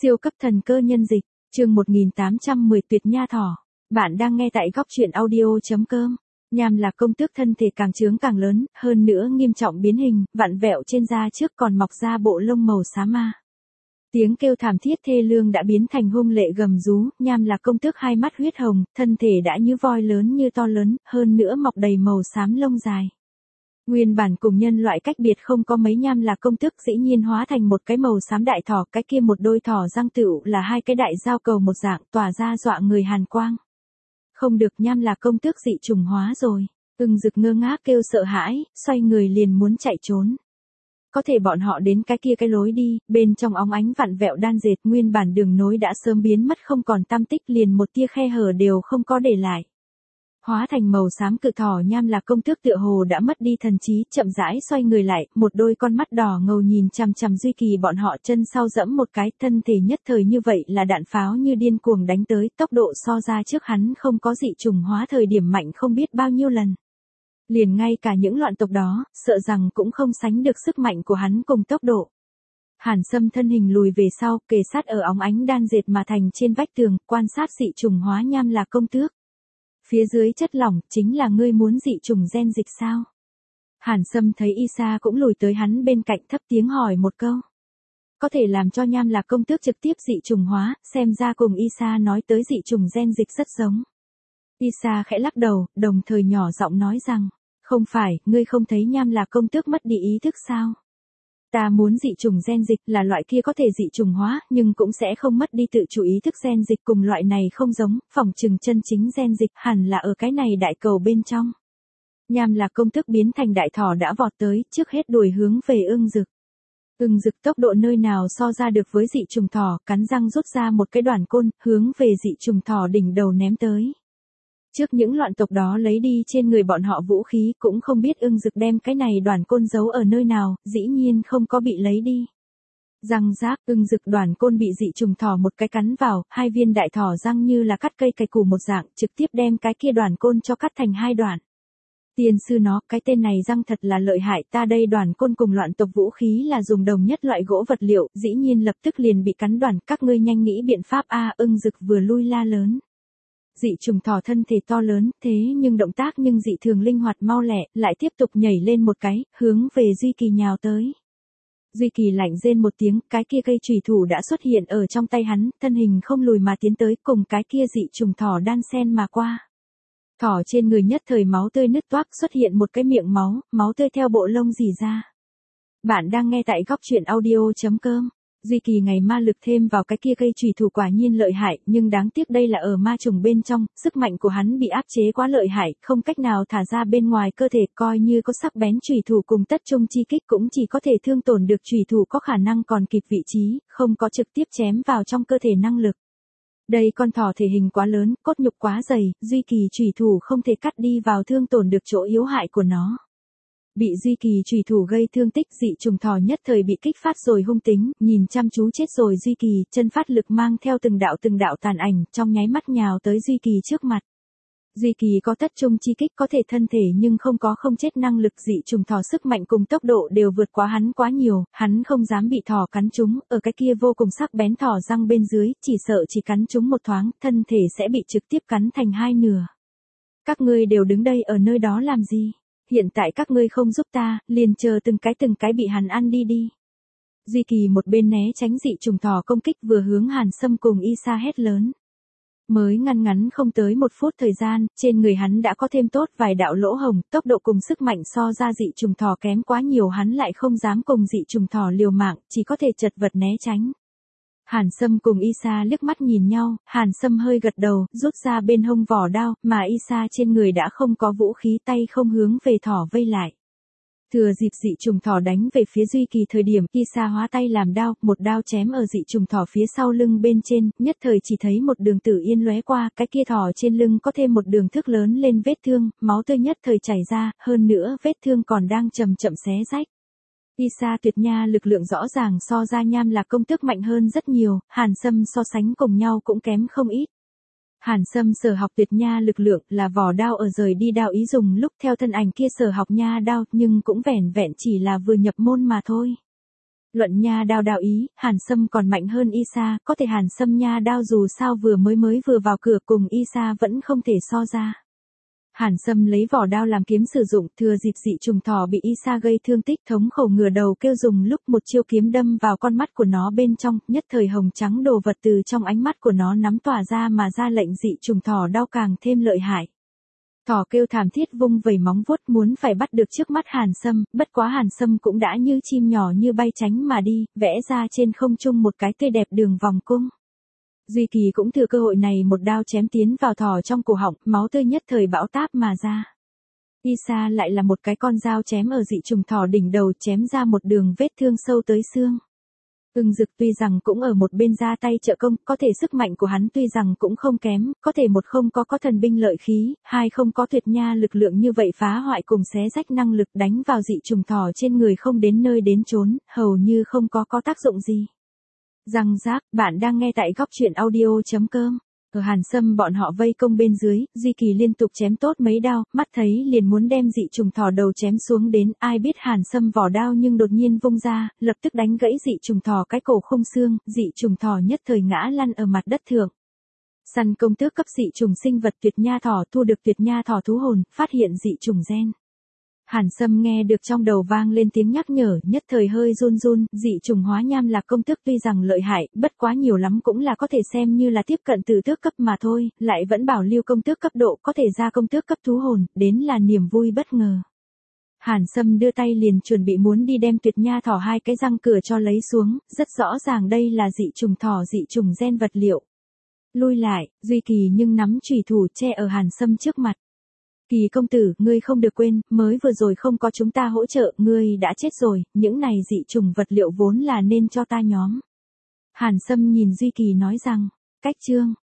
Siêu cấp thần cơ nhân dịch, chương 1810 tuyệt nha thỏ. Bạn đang nghe tại góc truyện audio.com. Nham là công tước thân thể càng trướng càng lớn, hơn nữa nghiêm trọng biến hình, vặn vẹo trên da trước còn mọc ra bộ lông màu xám ma. Tiếng kêu thảm thiết thê lương đã biến thành hung lệ gầm rú, Nham là công tước hai mắt huyết hồng, thân thể đã như voi lớn như to lớn, hơn nữa mọc đầy màu xám lông dài. Nguyên bản cùng nhân loại cách biệt không có mấy, Nham là công tước dĩ nhiên hóa thành một cái màu xám đại thỏ, cái kia một đôi thỏ răng tựu là hai cái đại dao cầu một dạng, tỏa ra dọa người hàn quang. Không được, Nham là công tước dị trùng hóa rồi. Ưng Dực ngơ ngác kêu sợ hãi, xoay người liền muốn chạy trốn. Có thể bọn họ đến cái kia cái lối đi, bên trong óng ánh vặn vẹo đan dệt, nguyên bản đường nối đã sớm biến mất không còn tăm tích, liền một tia khe hở đều không có để lại. Hóa thành màu xám cự thỏ, Nham là công tước tựa hồ đã mất đi thần trí, chậm rãi xoay người lại, một đôi con mắt đỏ ngầu nhìn chằm chằm Duy Kỳ bọn họ, chân sau dẫm một cái, thân thể nhất thời như vậy là đạn pháo như điên cuồng đánh tới, tốc độ so ra trước hắn không có dị trùng hóa thời điểm mạnh không biết bao nhiêu lần. Liền ngay cả những loạn tộc đó, sợ rằng cũng không sánh được sức mạnh của hắn cùng tốc độ. Hàn Sâm thân hình lùi về sau, kề sát ở óng ánh đan dệt mà thành trên vách tường, quan sát dị trùng hóa Nham là công tước. Phía dưới chất lỏng, chính là ngươi muốn dị trùng gen dịch sao? Hàn Sâm thấy Isa cũng lùi tới hắn bên cạnh, thấp tiếng hỏi một câu. Có thể làm cho Nham là công tước trực tiếp dị trùng hóa, xem ra cùng Isa nói tới dị trùng gen dịch rất giống. Isa khẽ lắc đầu, đồng thời nhỏ giọng nói rằng, không phải, ngươi không thấy Nham là công tước mất đi ý thức sao? Ta muốn dị trùng gen dịch là loại kia có thể dị trùng hóa, nhưng cũng sẽ không mất đi tự chủ ý thức, gen dịch cùng loại này không giống, phỏng chừng chân chính gen dịch hẳn là ở cái này đại cầu bên trong. Nham là công tước biến thành đại thỏ đã vọt tới, trước hết đuổi hướng về Ưng Dực. Ưng Dực tốc độ nơi nào so ra được với dị trùng thỏ, cắn răng rút ra một cái đoàn côn, hướng về dị trùng thỏ đỉnh đầu ném tới. Trước những loạn tộc đó lấy đi trên người bọn họ vũ khí, cũng không biết Ưng Dực đem cái này đoàn côn giấu ở nơi nào, dĩ nhiên không có bị lấy đi. Răng rác, Ưng Dực đoàn côn bị dị trùng thỏ một cái cắn vào, hai viên đại thỏ răng như là cắt cây cày củ một dạng, trực tiếp đem cái kia đoàn côn cho cắt thành hai đoạn. Tiên sư nó, cái tên này răng thật là lợi hại, ta đây đoàn côn cùng loạn tộc vũ khí là dùng đồng nhất loại gỗ vật liệu, dĩ nhiên lập tức liền bị cắn đoàn, các ngươi nhanh nghĩ biện pháp a. Ưng Dực vừa lui la lớn. Dị trùng thỏ thân thể to lớn, thế nhưng động tác nhưng dị thường linh hoạt mau lẹ, lại tiếp tục nhảy lên một cái, hướng về Duy Kỳ nhào tới. Duy Kỳ lạnh rên một tiếng, cái kia cây chùy thủ đã xuất hiện ở trong tay hắn, thân hình không lùi mà tiến tới, cùng cái kia dị trùng thỏ đan sen mà qua. Thỏ trên người nhất thời máu tươi nứt toác, xuất hiện một cái miệng máu, máu tươi theo bộ lông rỉ ra. Bạn đang nghe tại góc truyện audio.com. Duy Kỳ ngày ma lực thêm vào cái kia cây chùy thủ quả nhiên lợi hại, nhưng đáng tiếc đây là ở ma trùng bên trong, sức mạnh của hắn bị áp chế quá lợi hại, không cách nào thả ra bên ngoài cơ thể, coi như có sắc bén chùy thủ cùng tất trung chi kích cũng chỉ có thể thương tổn được chùy thủ có khả năng còn kịp vị trí, không có trực tiếp chém vào trong cơ thể năng lực. Đây con thỏ thể hình quá lớn, cốt nhục quá dày, Duy Kỳ chùy thủ không thể cắt đi vào thương tổn được chỗ yếu hại của nó. Bị Duy Kỳ chùy thủ gây thương tích, dị trùng thỏ nhất thời bị kích phát rồi hung tính, nhìn chăm chú chết rồi Duy Kỳ, chân phát lực mang theo từng đạo tàn ảnh, trong nháy mắt nhào tới Duy Kỳ trước mặt. Duy Kỳ có tất trung chi kích, có thể thân thể nhưng không có không chết năng lực, dị trùng thỏ sức mạnh cùng tốc độ đều vượt quá hắn quá nhiều, hắn không dám bị thỏ cắn trúng, ở cái kia vô cùng sắc bén thỏ răng bên dưới, chỉ sợ chỉ cắn trúng một thoáng, thân thể sẽ bị trực tiếp cắn thành hai nửa. Các ngươi đều đứng đây ở nơi đó làm gì? Hiện tại các ngươi không giúp ta, liền chờ từng cái bị hắn ăn đi. Duy Kỳ một bên né tránh dị trùng thỏ công kích, vừa hướng Hàn Sâm cùng Isa hét lớn. Mới ngắn không tới 1 phút thời gian, trên người hắn đã có thêm tốt vài đạo lỗ hồng, tốc độ cùng sức mạnh so ra dị trùng thỏ kém quá nhiều, hắn lại không dám cùng dị trùng thỏ liều mạng, chỉ có thể chật vật né tránh. Hàn Sâm cùng Isa liếc mắt nhìn nhau, Hàn Sâm hơi gật đầu, rút ra bên hông vỏ đao, mà Isa trên người đã không có vũ khí, tay không hướng về thỏ vây lại. Thừa dịp dị trùng thỏ đánh về phía Duy Kỳ thời điểm, Isa hóa tay làm đao, một đao chém ở dị trùng thỏ phía sau lưng bên trên, nhất thời chỉ thấy một đường tử yên lóe qua, cái kia thỏ trên lưng có thêm một đường thước lớn lên vết thương, máu tươi nhất thời chảy ra, hơn nữa vết thương còn đang chậm xé rách. Isa tuyệt nha lực lượng rõ ràng so ra Nham là công tước mạnh hơn rất nhiều, Hàn Sâm so sánh cùng nhau cũng kém không ít. Hàn Sâm sở học tuyệt nha lực lượng là vỏ đao ở rời đi đao ý dùng lúc theo thân ảnh kia sở học nha đao, nhưng cũng vẻn vẹn chỉ là vừa nhập môn mà thôi. Luận nha đao đạo ý, Hàn Sâm còn mạnh hơn Isa, có thể Hàn Sâm nha đao dù sao vừa vừa vào cửa cùng Isa vẫn không thể so ra. Hàn Sâm lấy vỏ đao làm kiếm sử dụng, thừa dịp dị trùng thỏ bị Isa gây thương tích, thống khổ ngửa đầu kêu dùng lúc một chiêu kiếm đâm vào con mắt của nó bên trong, nhất thời hồng trắng đồ vật từ trong ánh mắt của nó nắm tỏa ra mà ra lệnh dị trùng thỏ đau càng thêm lợi hại. Thỏ kêu thảm thiết vung vẩy móng vuốt muốn phải bắt được trước mắt Hàn Sâm, bất quá Hàn Sâm cũng đã như chim nhỏ như bay tránh mà đi, vẽ ra trên không trung một cái tươi đẹp đường vòng cung. Duy Kỳ cũng thừa cơ hội này một đao chém tiến vào thỏ trong cổ họng, máu tươi nhất thời bão táp mà ra. Isa lại là một cái con dao chém ở dị trùng thỏ đỉnh đầu chém ra một đường vết thương sâu tới xương. Ưng Dực tuy rằng cũng ở một bên ra tay trợ công, có thể sức mạnh của hắn tuy rằng cũng không kém, có thể một không có thần binh lợi khí, hai không có tuyệt nha lực lượng như vậy phá hoại cùng xé rách năng lực đánh vào dị trùng thỏ trên người không đến nơi đến chốn, hầu như không có tác dụng gì. Răng rác, bạn đang nghe tại góc truyện audio.com. Ở Hàn Sâm bọn họ vây công bên dưới, Duy Kỳ liên tục chém tốt mấy đao, mắt thấy liền muốn đem dị trùng thỏ đầu chém xuống đến, ai biết Hàn Sâm vỏ đao nhưng đột nhiên vung ra, lập tức đánh gãy dị trùng thỏ cái cổ không xương, dị trùng thỏ nhất thời ngã lăn ở mặt đất thượng. Săn công tước cấp dị trùng sinh vật tuyệt nha thỏ thu được tuyệt nha thỏ thú hồn, phát hiện dị trùng gen. Hàn Sâm nghe được trong đầu vang lên tiếng nhắc nhở, nhất thời hơi run run, dị trùng hóa nham lạc công tước tuy rằng lợi hại, bất quá nhiều lắm cũng là có thể xem như là tiếp cận từ tước cấp mà thôi, lại vẫn bảo lưu công tước cấp độ có thể ra công tước cấp thú hồn, đến là niềm vui bất ngờ. Hàn Sâm đưa tay liền chuẩn bị muốn đi đem tuyệt nha thỏ hai cái răng cửa cho lấy xuống, rất rõ ràng đây là dị trùng thỏ dị trùng gen vật liệu. Lui lại, Duy Kỳ nhưng nắm chùy thủ che ở Hàn Sâm trước mặt. Kỳ công tử, ngươi không được quên, mới vừa rồi không có chúng ta hỗ trợ, ngươi đã chết rồi, những này dị trùng vật liệu vốn là nên cho ta nhóm. Hàn Sâm nhìn Duy Kỳ nói rằng, cách chương.